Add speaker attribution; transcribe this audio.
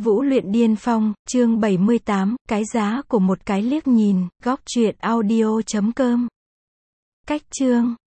Speaker 1: Vũ luyện điên phong, chương 78, cái giá của một cái liếc nhìn, góc truyện audio.com. Cách chương